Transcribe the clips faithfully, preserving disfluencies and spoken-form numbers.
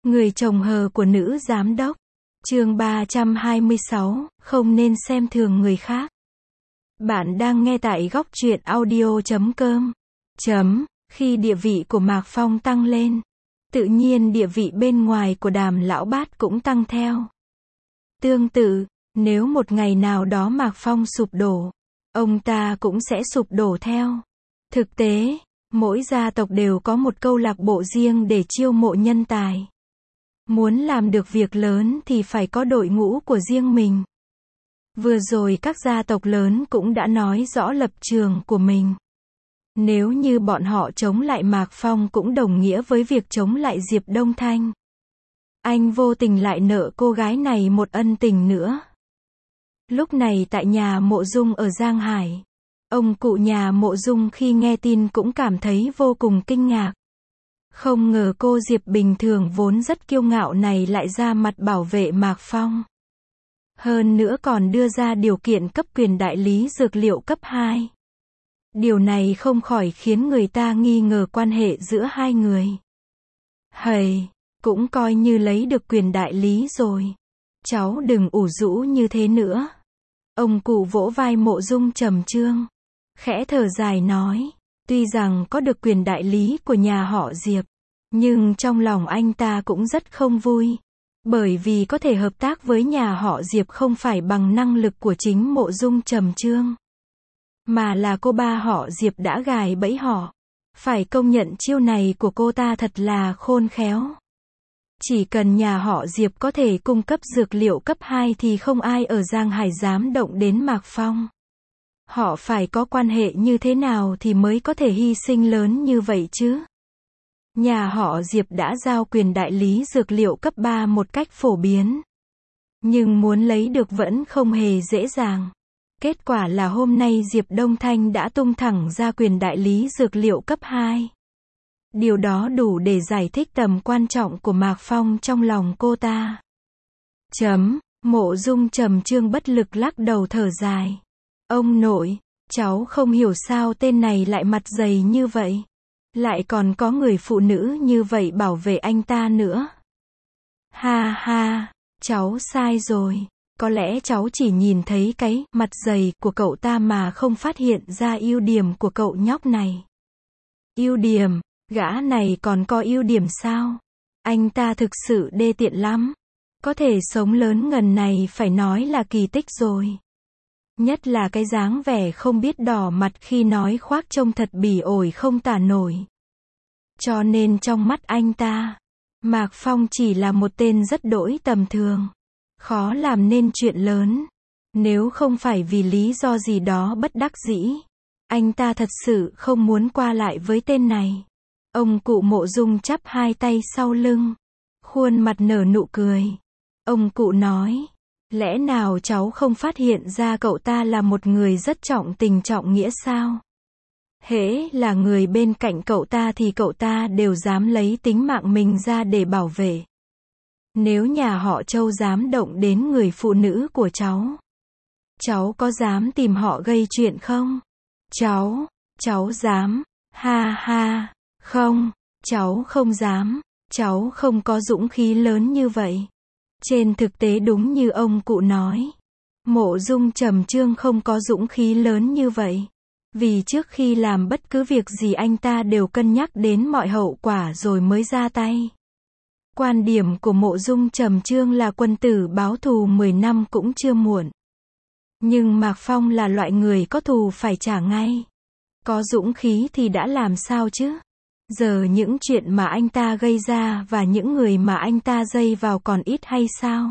Người chồng hờ của nữ giám đốc. Chương ba trăm hai mươi sáu, không nên xem thường người khác. Bạn đang nghe tại góc truyện audio chấm com. Chấm, khi địa vị của Mạc Phong tăng lên, tự nhiên địa vị bên ngoài của Đàm lão bát cũng tăng theo. Tương tự, nếu một ngày nào đó Mạc Phong sụp đổ, ông ta cũng sẽ sụp đổ theo. Thực tế, mỗi gia tộc đều có một câu lạc bộ riêng để chiêu mộ nhân tài. Muốn làm được việc lớn thì phải có đội ngũ của riêng mình. Vừa rồi các gia tộc lớn cũng đã nói rõ lập trường của mình. Nếu như bọn họ chống lại Mạc Phong cũng đồng nghĩa với việc chống lại Diệp Đông Thanh. Anh vô tình lại nợ cô gái này một ân tình nữa. Lúc này tại nhà Mộ Dung ở Giang Hải, ông cụ nhà Mộ Dung khi nghe tin cũng cảm thấy vô cùng kinh ngạc. Không ngờ cô Diệp bình thường vốn rất kiêu ngạo này lại ra mặt bảo vệ Mạc Phong. Hơn nữa còn đưa ra điều kiện cấp quyền đại lý dược liệu cấp hai. Điều này không khỏi khiến người ta nghi ngờ quan hệ giữa hai người. Hầy, cũng coi như lấy được quyền đại lý rồi. Cháu đừng ủ rũ như thế nữa. Ông cụ vỗ vai Mộ Dung Trầm Trương, khẽ thở dài nói, tuy rằng có được quyền đại lý của nhà họ Diệp, nhưng trong lòng anh ta cũng rất không vui. Bởi vì có thể hợp tác với nhà họ Diệp không phải bằng năng lực của chính Mộ Dung Trầm Trương, mà là cô ba họ Diệp đã gài bẫy họ. Phải công nhận chiêu này của cô ta thật là khôn khéo. Chỉ cần nhà họ Diệp có thể cung cấp dược liệu cấp hai thì không ai ở Giang Hải dám động đến Mạc Phong. Họ phải có quan hệ như thế nào thì mới có thể hy sinh lớn như vậy chứ? Nhà họ Diệp đã giao quyền đại lý dược liệu cấp ba một cách phổ biến. Nhưng muốn lấy được vẫn không hề dễ dàng. Kết quả là hôm nay Diệp Đông Thanh đã tung thẳng ra quyền đại lý dược liệu cấp hai. Điều đó đủ để giải thích tầm quan trọng của Mạc Phong trong lòng cô ta. Chấm, Mộ Dung Trầm Trương bất lực lắc đầu thở dài. Ông nội, cháu không hiểu sao tên này lại mặt dày như vậy. Lại còn có người phụ nữ như vậy bảo vệ anh ta nữa. Ha ha, cháu sai rồi. Có lẽ cháu chỉ nhìn thấy cái mặt dày của cậu ta mà không phát hiện ra ưu điểm của cậu nhóc này. Ưu điểm? Gã này còn có ưu điểm sao? Anh ta thực sự đê tiện lắm. Có thể sống lớn ngần này phải nói là kỳ tích rồi. Nhất là cái dáng vẻ không biết đỏ mặt khi nói khoác trông thật bỉ ổi không tả nổi. Cho nên trong mắt anh ta, Mạc Phong chỉ là một tên rất đỗi tầm thường. Khó làm nên chuyện lớn. Nếu không phải vì lý do gì đó bất đắc dĩ, anh ta thật sự không muốn qua lại với tên này. Ông cụ Mộ Dung chắp hai tay sau lưng, khuôn mặt nở nụ cười. Ông cụ nói, lẽ nào cháu không phát hiện ra cậu ta là một người rất trọng tình trọng nghĩa sao? Hễ là người bên cạnh cậu ta thì cậu ta đều dám lấy tính mạng mình ra để bảo vệ. Nếu nhà họ Châu dám động đến người phụ nữ của cháu, cháu có dám tìm họ gây chuyện không? Cháu, cháu dám, ha ha, không, cháu không dám, cháu không có dũng khí lớn như vậy. Trên thực tế đúng như ông cụ nói, Mộ Dung Trầm Trương không có dũng khí lớn như vậy. Vì trước khi làm bất cứ việc gì anh ta đều cân nhắc đến mọi hậu quả rồi mới ra tay. Quan điểm của Mộ Dung Trầm Trương là quân tử báo thù mười năm cũng chưa muộn. Nhưng Mạc Phong là loại người có thù phải trả ngay. Có dũng khí thì đã làm sao chứ? Giờ những chuyện mà anh ta gây ra và những người mà anh ta dây vào còn ít hay sao?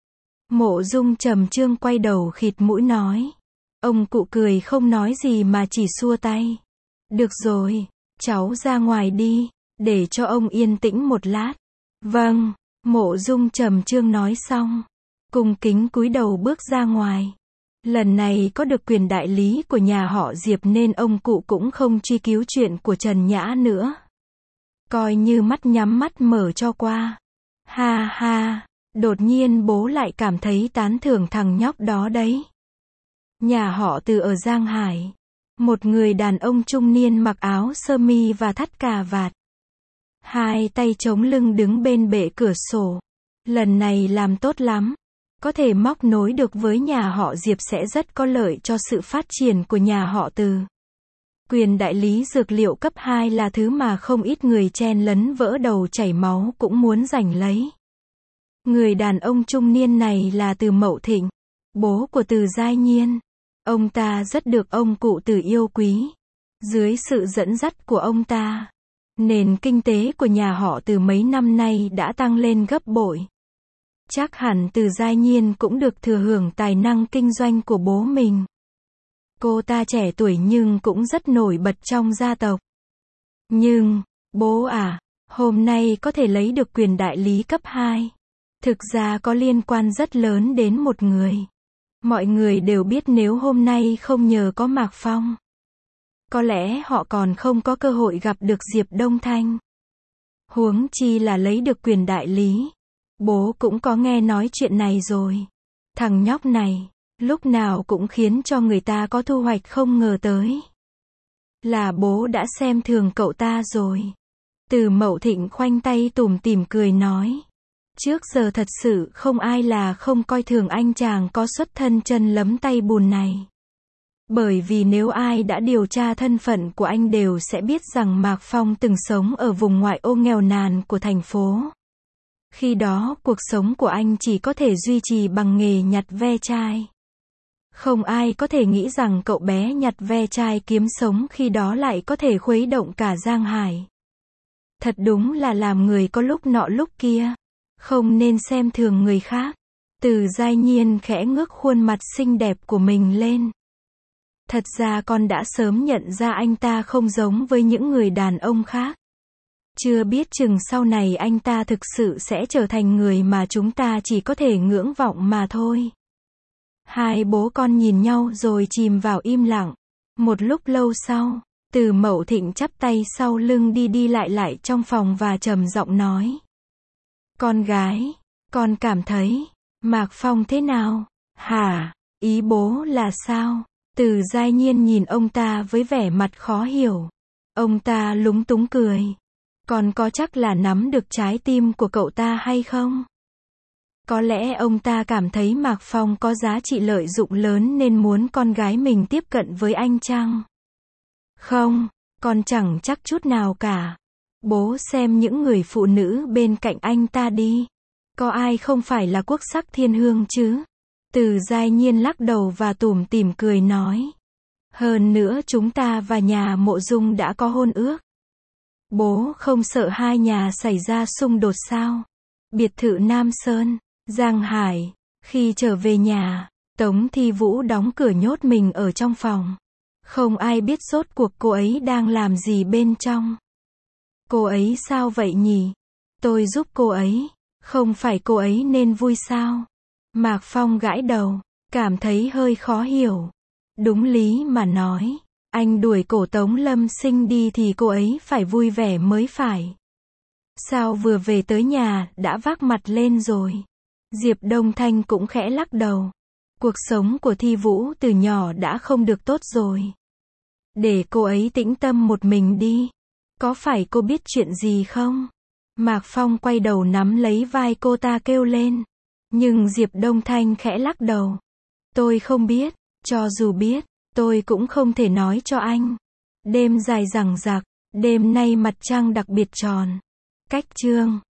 Mộ Dung Trầm Trương quay đầu khịt mũi nói. Ông cụ cười không nói gì mà chỉ xua tay. Được rồi, cháu ra ngoài đi, để cho ông yên tĩnh một lát. Vâng, Mộ Dung Trầm Trương nói xong, cung kính cúi đầu bước ra ngoài. Lần này có được quyền đại lý của nhà họ Diệp nên ông cụ cũng không truy cứu chuyện của Trần Nhã nữa. Coi như mắt nhắm mắt mở cho qua. Ha ha, đột nhiên bố lại cảm thấy tán thưởng thằng nhóc đó đấy. Nhà họ Từ ở Giang Hải, một người đàn ông trung niên mặc áo sơ mi và thắt cà vạt. Hai tay chống lưng đứng bên bệ cửa sổ. Lần này làm tốt lắm. Có thể móc nối được với nhà họ Diệp sẽ rất có lợi cho sự phát triển của nhà họ Từ. Quyền đại lý dược liệu cấp hai là thứ mà không ít người chen lấn vỡ đầu chảy máu cũng muốn giành lấy. Người đàn ông trung niên này là Từ Mậu Thịnh, bố của Từ Giai Nhiên. Ông ta rất được ông cụ Từ yêu quý. Dưới sự dẫn dắt của ông ta, nền kinh tế của nhà họ Từ mấy năm nay đã tăng lên gấp bội. Chắc hẳn Từ Giai Nhiên cũng được thừa hưởng tài năng kinh doanh của bố mình. Cô ta trẻ tuổi nhưng cũng rất nổi bật trong gia tộc. Nhưng, bố à, hôm nay có thể lấy được quyền đại lý cấp hai. Thực ra có liên quan rất lớn đến một người. Mọi người đều biết nếu hôm nay không nhờ có Mạc Phong, có lẽ họ còn không có cơ hội gặp được Diệp Đông Thanh. Huống chi là lấy được quyền đại lý. Bố cũng có nghe nói chuyện này rồi. Thằng nhóc này, lúc nào cũng khiến cho người ta có thu hoạch không ngờ tới. Là bố đã xem thường cậu ta rồi. Từ Mậu Thịnh khoanh tay tủm tỉm cười nói. Trước giờ thật sự không ai là không coi thường anh chàng có xuất thân chân lấm tay bùn này. Bởi vì nếu ai đã điều tra thân phận của anh đều sẽ biết rằng Mạc Phong từng sống ở vùng ngoại ô nghèo nàn của thành phố. Khi đó cuộc sống của anh chỉ có thể duy trì bằng nghề nhặt ve chai. Không ai có thể nghĩ rằng cậu bé nhặt ve chai kiếm sống khi đó lại có thể khuấy động cả Giang Hải. Thật đúng là làm người có lúc nọ lúc kia. Không nên xem thường người khác. Từ Giai Nhiên khẽ ngước khuôn mặt xinh đẹp của mình lên. Thật ra con đã sớm nhận ra anh ta không giống với những người đàn ông khác. Chưa biết chừng sau này anh ta thực sự sẽ trở thành người mà chúng ta chỉ có thể ngưỡng vọng mà thôi. Hai bố con nhìn nhau rồi chìm vào im lặng. Một lúc lâu sau, Từ Mậu Thịnh chắp tay sau lưng đi đi lại lại trong phòng và trầm giọng nói. Con gái, con cảm thấy, Mạc Phong thế nào? Hả? Ý bố là sao? Từ Giai Nhiên nhìn ông ta với vẻ mặt khó hiểu. Ông ta lúng túng cười. Con có chắc là nắm được trái tim của cậu ta hay không? Có lẽ ông ta cảm thấy Mạc Phong có giá trị lợi dụng lớn nên muốn con gái mình tiếp cận với anh chăng? Không, con chẳng chắc chút nào cả. Bố xem những người phụ nữ bên cạnh anh ta đi. Có ai không phải là quốc sắc thiên hương chứ? Từ Giai Nhiên lắc đầu và tủm tỉm cười nói. Hơn nữa chúng ta và nhà Mộ Dung đã có hôn ước. Bố không sợ hai nhà xảy ra xung đột sao? Biệt thự Nam Sơn, Giang Hải. Khi trở về nhà, Tống Thi Vũ đóng cửa nhốt mình ở trong phòng. Không ai biết rốt cuộc cô ấy đang làm gì bên trong. Cô ấy sao vậy nhỉ? Tôi giúp cô ấy. Không phải cô ấy nên vui sao? Mạc Phong gãi đầu, cảm thấy hơi khó hiểu. Đúng lý mà nói, anh đuổi cổ Tống Lâm Sinh đi thì cô ấy phải vui vẻ mới phải. Sao vừa về tới nhà, đã vác mặt lên rồi? Diệp Đông Thanh cũng khẽ lắc đầu. Cuộc sống của Thi Vũ từ nhỏ đã không được tốt rồi. Để cô ấy tĩnh tâm một mình đi. Có phải cô biết chuyện gì không? Mạc Phong quay đầu nắm lấy vai cô ta kêu lên. Nhưng Diệp Đông Thanh khẽ lắc đầu. Tôi không biết, cho dù biết, tôi cũng không thể nói cho anh. Đêm dài dằng dặc, đêm nay mặt trăng đặc biệt tròn. Cách chương